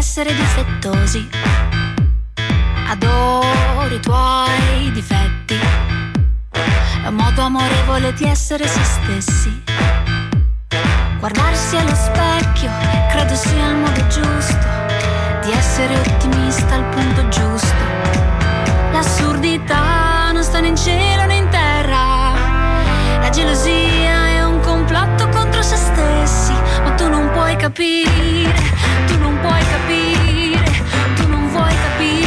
essere difettosi. Adoro i tuoi difetti, è un modo amorevole di essere se stessi. Guardarsi allo specchio credo sia il modo giusto di essere ottimista al punto giusto. L'assurdità non sta né in cielo né in terra, la gelosia è un complotto contro se stessi. Ma tu non puoi capire, tu non puoi capire, tu non vuoi capire.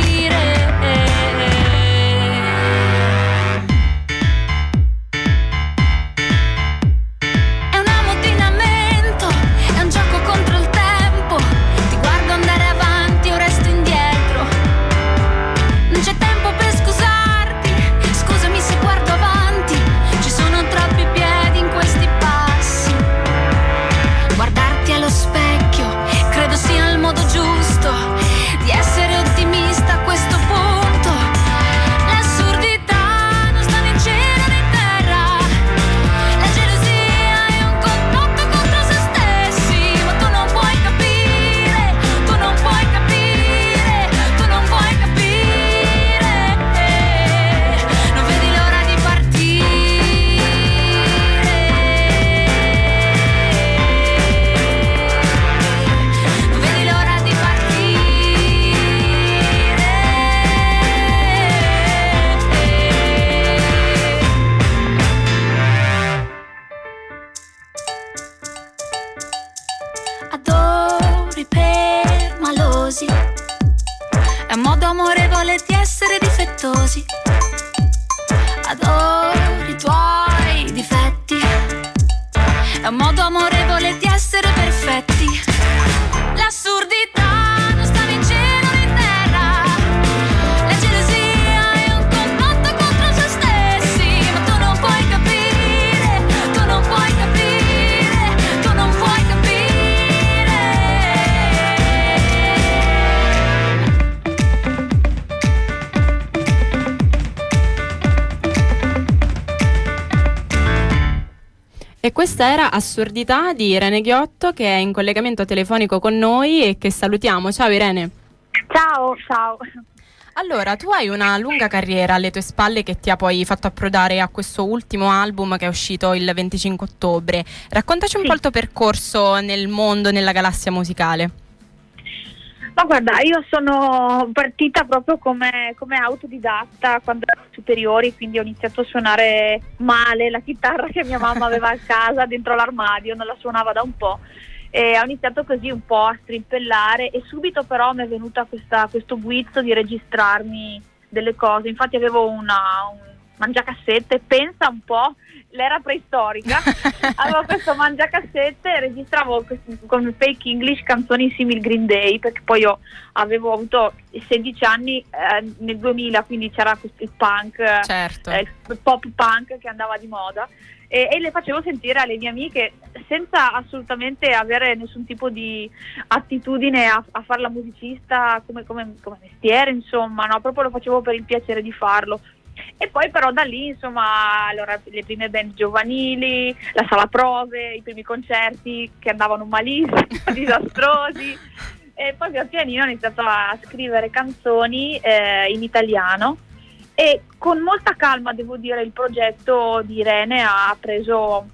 È un ammutinamento, è un gioco contro il tempo. Ti guardo andare avanti o resto indietro. Non c'è tempo per scusarti, scusami se guardo avanti. Ci sono troppi piedi in questi passi. Guardarti allo specchio credo sia il modo giusto di essere ottimista a questo punto. L'assurdità non sta né in cielo né in terra, la gelosia è un complotto contro se stessi. Ma tu non puoi capire, tu non puoi capire, tu non puoi capire. Non vedi l'ora di partire. Non vedi l'ora di partire. Adoro i permalosi, è un modo amorevole di essere difettosi. Adoro i tuoi difetti, è un modo amorevole di essere perfetti. L'assurdità non sta né in cielo né in terra, la gelosia è un complotto contro se stessi. Ma tu non puoi capire, tu non puoi capire, tu non puoi capire. E questa era Assurdità di Irene Ghiotto, che è in collegamento telefonico con noi e che salutiamo. Ciao Irene. Ciao, ciao. Allora, tu hai una lunga carriera alle tue spalle che ti ha poi fatto approdare a questo ultimo album che è uscito il 25 ottobre. Raccontaci un po' il tuo percorso nel mondo, nella galassia musicale. Ma guarda, io sono partita proprio come autodidatta quando ero alle superiori, quindi ho iniziato a suonare male la chitarra che mia mamma aveva a casa dentro l'armadio, non la suonava da un po'. E ho iniziato così un po' a strimpellare e subito però mi è venuta questo guizzo di registrarmi delle cose. Infatti avevo un mangiacassette, pensa un po', l'era preistorica, avevo questo mangiacassette e registravo con fake English canzoni simili Green Day, perché poi io avevo avuto 16 anni nel 2000, quindi c'era il punk, certo. Il pop punk che andava di moda. E le facevo sentire alle mie amiche senza assolutamente avere nessun tipo di attitudine a fare la musicista come mestiere, insomma, no? Proprio lo facevo per il piacere di farlo. E poi però da lì, insomma, allora le prime band giovanili, la sala prove, i primi concerti che andavano malissimo, disastrosi. E poi pian pianino ho iniziato a scrivere canzoni in italiano. E con molta calma, devo dire, il progetto di Irene ha preso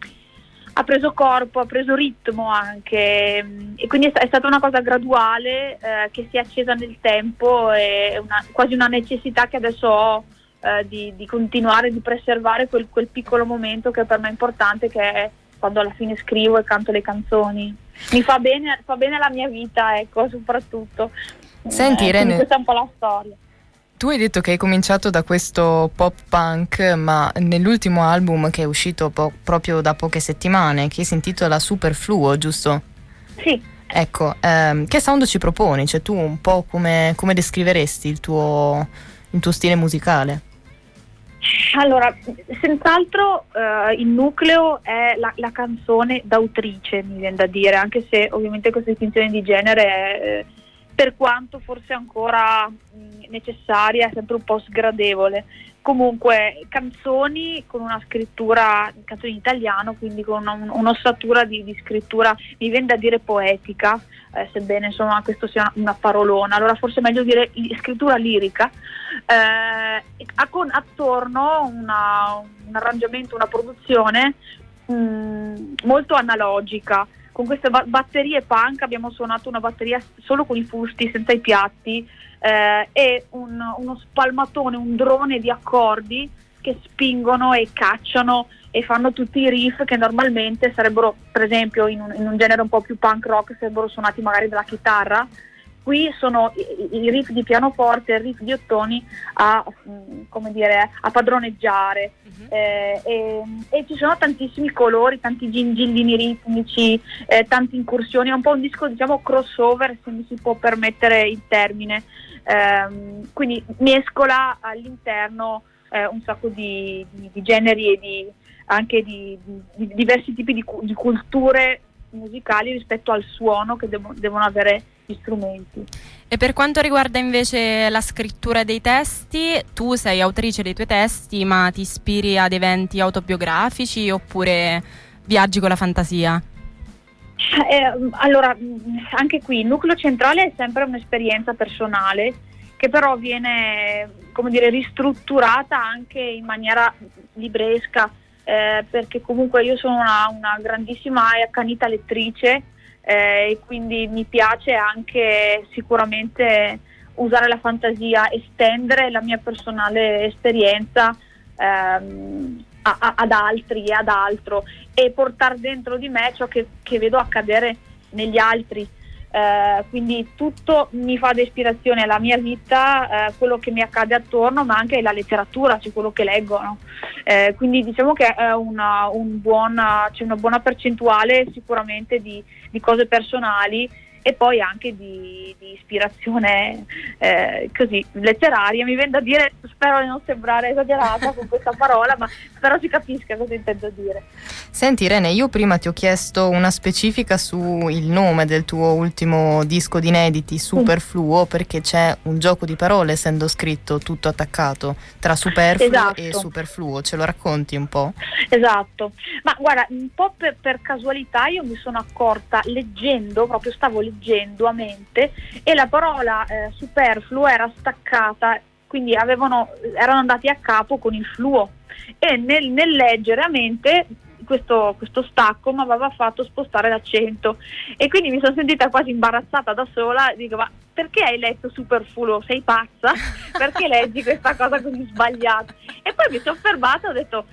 corpo, ha preso ritmo anche, e quindi è stata una cosa graduale che si è accesa nel tempo, e quasi una necessità che adesso ho di continuare, di preservare quel piccolo momento che per me è importante, che è quando alla fine scrivo e canto le canzoni. Mi fa bene la mia vita, ecco, soprattutto. Senti Irene, questa è un po' la storia. Tu hai detto che hai cominciato da questo pop punk, ma nell'ultimo album che è uscito proprio da poche settimane, che si intitola Superfluo, giusto? Sì. Ecco, che sound ci proponi? Cioè tu un po' come descriveresti il tuo stile musicale? Allora, senz'altro il nucleo è la canzone d'autrice, mi viene da dire, anche se ovviamente questa distinzione di genere è, per quanto forse ancora necessaria, è sempre un po' sgradevole, comunque canzoni con una scrittura, canzoni in italiano, quindi con un'ossatura di scrittura, mi viene da dire poetica, sebbene insomma questo sia una parolona, allora forse è meglio dire scrittura lirica, con attorno un arrangiamento, una produzione molto analogica. Con queste batterie punk abbiamo suonato una batteria solo con i fusti, senza i piatti, e uno spalmatone, un drone di accordi che spingono e cacciano e fanno tutti i riff che normalmente sarebbero, per esempio in un genere un po' più punk rock, sarebbero suonati magari dalla chitarra. Qui sono i riff di pianoforte, i riff di ottoni a padroneggiare. E ci sono tantissimi colori, tanti gingillini ritmici, tante incursioni, è un po' un disco diciamo crossover, se mi si può permettere il termine, quindi mescola all'interno un sacco di generi e anche di diversi tipi di culture musicali rispetto al suono che devono avere gli strumenti. E per quanto riguarda invece la scrittura dei testi, tu sei autrice dei tuoi testi, ma ti ispiri ad eventi autobiografici oppure viaggi con la fantasia? Allora, anche qui il nucleo centrale è sempre un'esperienza personale che però viene, come dire, ristrutturata anche in maniera libresca, perché comunque io sono una grandissima e accanita lettrice, e quindi mi piace anche sicuramente usare la fantasia, estendere la mia personale esperienza ad altri e ad altro, e portare dentro di me ciò che vedo accadere negli altri. Quindi tutto mi fa da ispirazione alla mia vita, quello che mi accade attorno, ma anche la letteratura, cioè quello che leggo, no? Quindi diciamo che è c'è una buona percentuale sicuramente di cose personali e poi anche di ispirazione così letteraria, mi viene da dire, spero di non sembrare esagerata con questa parola, ma spero si capisca cosa intendo dire. Senti Irene, io prima ti ho chiesto una specifica su il nome del tuo ultimo disco di inediti, Superfluo, perché c'è un gioco di parole, essendo scritto tutto attaccato, tra superfluo esatto. e superfluo, ce lo racconti un po'? Esatto, ma guarda, un po' per casualità io mi sono accorta leggendo, proprio stavo leggendo a mente, e la parola superfluo era staccata, quindi erano andati a capo con il fluo, e nel leggere a mente questo stacco mi aveva fatto spostare l'accento, e quindi mi sono sentita quasi imbarazzata da sola. Dico, ma perché hai letto superfluo? Sei pazza? Perché leggi questa cosa così sbagliata? E poi mi sono fermata e ho detto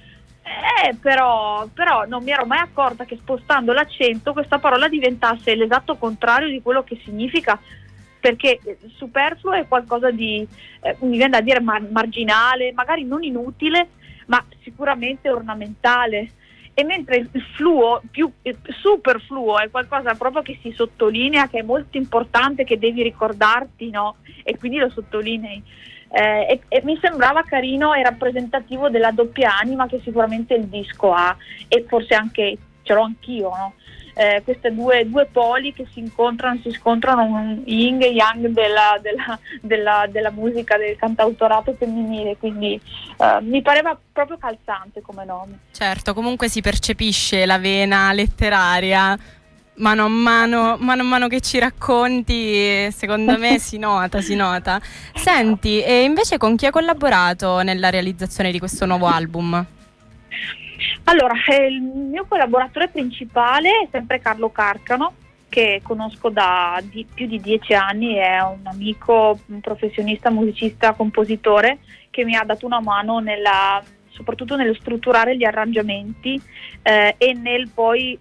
però non mi ero mai accorta che spostando l'accento questa parola diventasse l'esatto contrario di quello che significa, perché superfluo è qualcosa di mi viene da dire marginale, magari non inutile, ma sicuramente ornamentale. E mentre il fluo, superfluo, è qualcosa proprio che si sottolinea, che è molto importante, che devi ricordarti, no? E quindi lo sottolinei. E mi sembrava carino e rappresentativo della doppia anima che sicuramente il disco ha, e forse anche ce l'ho anch'io, no? Queste due poli che si scontrano, un yin e yang della musica, del cantautorato femminile, quindi mi pareva proprio calzante come nome. Certo, comunque si percepisce la vena letteraria mano a mano che ci racconti, secondo me si nota. Senti, e invece con chi hai collaborato nella realizzazione di questo nuovo album? Allora, il mio collaboratore principale è sempre Carlo Carcano, che conosco da più di 10 anni, è un amico, un professionista, musicista, compositore, che mi ha dato una mano soprattutto nello strutturare gli arrangiamenti e nel poi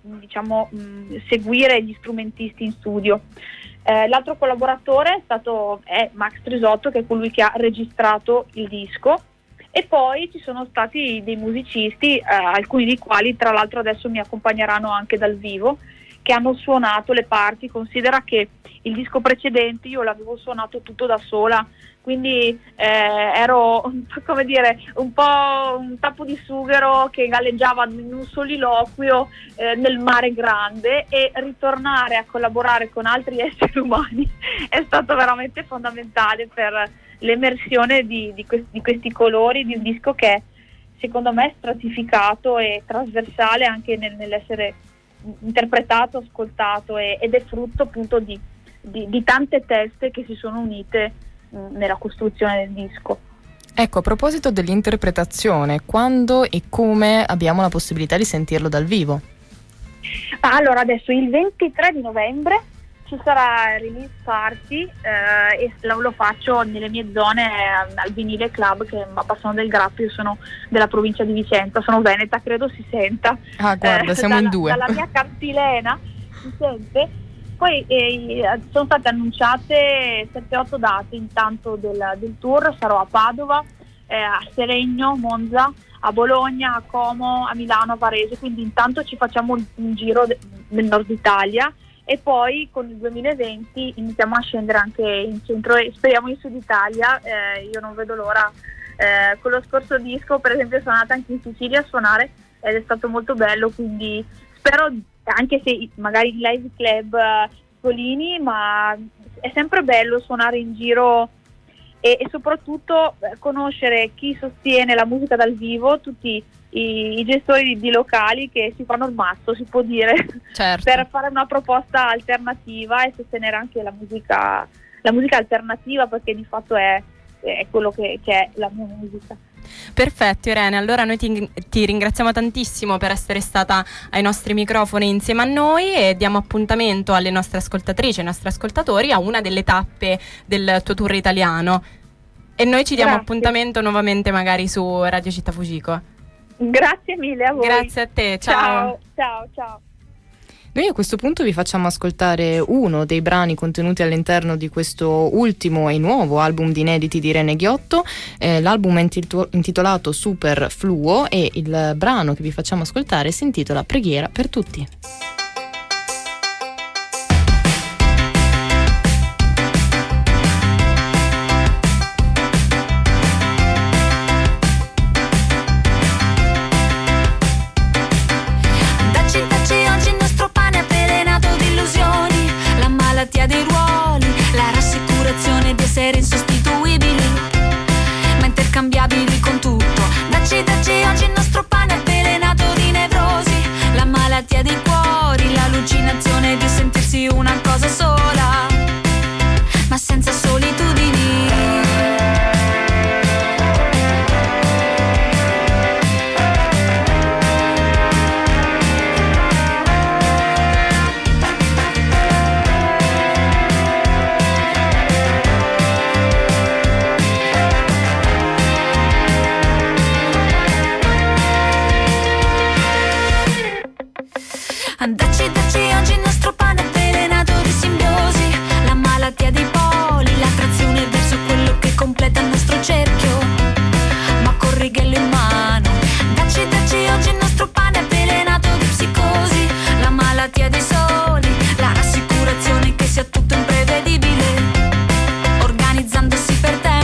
seguire gli strumentisti in studio. L'altro collaboratore è Max Trisotto, che è colui che ha registrato il disco, e poi ci sono stati dei musicisti, alcuni dei quali tra l'altro adesso mi accompagneranno anche dal vivo, che hanno suonato le parti. Considera che il disco precedente io l'avevo suonato tutto da sola, quindi ero, come dire, un po' un tappo di sughero che galleggiava in un soliloquio nel mare grande, e ritornare a collaborare con altri esseri umani è stato veramente fondamentale per l'emersione di questi colori di un disco che secondo me è stratificato e trasversale anche nell'essere interpretato, ascoltato, ed è frutto appunto di tante teste che si sono unite nella costruzione del disco. Ecco, a proposito dell'interpretazione, quando e come abbiamo la possibilità di sentirlo dal vivo? Allora, adesso il 23 di novembre ci sarà il release party e lo faccio nelle mie zone al Vinile Club, che è a Bassano del Grappa. Io sono della provincia di Vicenza, sono veneta, credo si senta. Ah, guarda, siamo in due. Dalla mia cartilena si sente. Poi sono state annunciate 7-8 date intanto del tour. Sarò a Padova, a Seregno, Monza, a Bologna, a Como, a Milano, a Varese, quindi intanto ci facciamo un giro nel nord Italia, e poi con il 2020 iniziamo a scendere anche in centro e speriamo in Sud Italia. Io non vedo l'ora. Con lo scorso disco per esempio sono andata anche in Sicilia a suonare ed è stato molto bello, quindi spero, anche se magari in live club piccolini, ma è sempre bello suonare in giro e soprattutto conoscere chi sostiene la musica dal vivo, tutti i gestori di locali che si fanno il mazzo, si può dire, certo, per fare una proposta alternativa e sostenere anche la musica alternativa, perché di fatto è quello che è la mia musica. Perfetto Irene, allora noi ti ringraziamo tantissimo per essere stata ai nostri microfoni insieme a noi, e diamo appuntamento alle nostre ascoltatrici e ai nostri ascoltatori a una delle tappe del tuo tour italiano, e noi ci diamo appuntamento nuovamente magari su Radio Città Fujiko. Grazie mille a voi. Grazie a te, ciao. Ciao. Noi a questo punto vi facciamo ascoltare uno dei brani contenuti all'interno di questo ultimo e nuovo album di inediti di Irene Ghiotto. L'album è intitolato Super Fluo, e il brano che vi facciamo ascoltare si intitola Preghiera per tutti. Dei ruoli, la rassicurazione di essere insostituibili, ma intercambiabili con tutto. Dacci oggi il nostro pane avvelenato di nevrosi, la malattia dei cuori, l'allucinazione di sentirsi una cosa sola, ma senza solitudini. Dacci oggi il nostro pane avvelenato di simbiosi, la malattia dei poli, l'attrazione verso quello che completa il nostro cerchio, ma col righello in mano. Dacci oggi il nostro pane avvelenato di psicosi, la malattia dei soli, la rassicurazione che sia tutto imprevedibile, organizzandosi per tempo.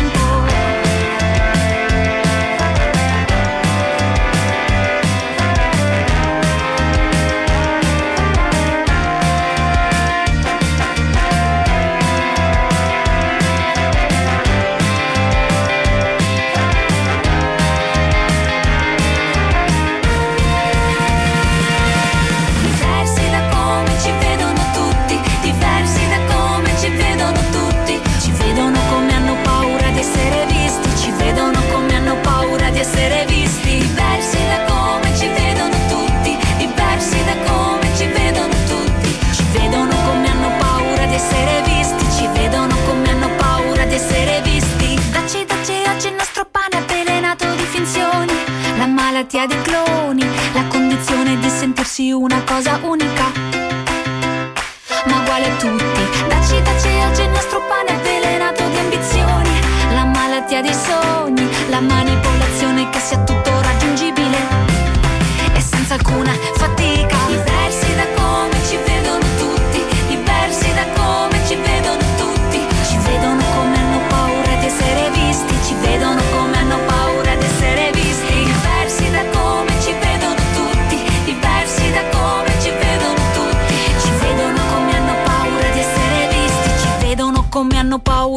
Essere visti, diversi da come ci vedono tutti, diversi da come ci vedono tutti, ci vedono come hanno paura di essere visti, ci vedono come hanno paura di essere visti. Dacci oggi il nostro pane avvelenato di finzioni, la malattia dei cloni, la condizione di sentirsi una cosa unica, ma uguale a tutti. Dacci oggi il nostro pane avvelenato di ambizioni, la malattia dei sogni, la manipolazione che sia tutto raggiungibile e senza alcuna fatica. Diversi da come ci vedono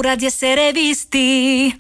paura di essere visti.